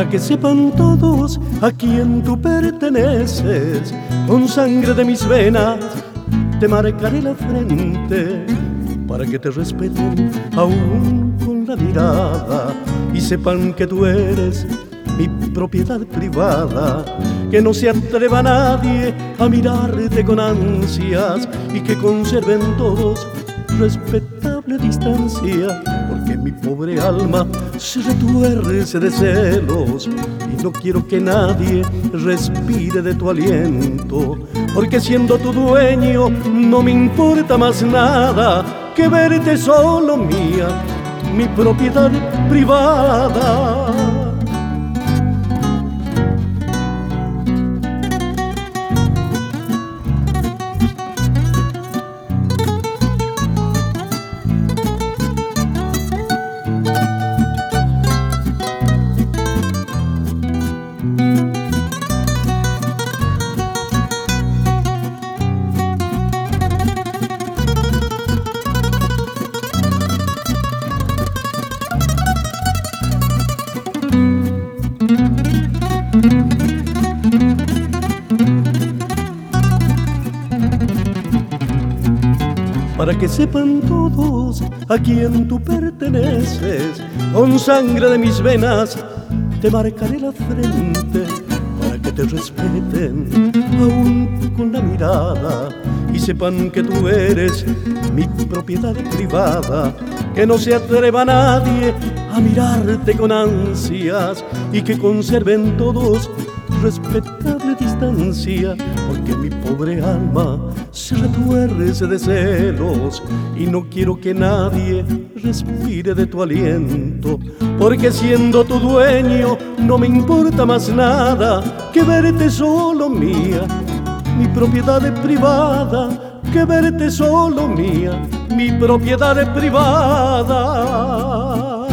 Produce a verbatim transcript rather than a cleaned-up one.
para que sepan todos a quién tú perteneces. Con sangre de mis venas te marcaré la frente, para que te respeten aún con la mirada y sepan que tú eres mi propiedad privada. Que no se atreva nadie a mirarte con ansias y que conserven todos respetable distancia, porque mi pobre alma se retuerce de celos y no quiero que nadie respire de tu aliento, porque siendo tu dueño no me importa más nada que verte solo mía, mi propiedad privada. Para que sepan todos a quién tú perteneces, con sangre de mis venas te marcaré la frente, para que te respeten aún con la mirada y sepan que tú eres mi propiedad privada. Que no se atreva nadie a mirarte con ansias y que conserven todos respetable distancia, porque mi pobre alma se retuerce de celos y no quiero que nadie respire de tu aliento, porque siendo tu dueño no me importa más nada que verte solo mía, mi propiedad privada, que verte solo mía, mi propiedad privada.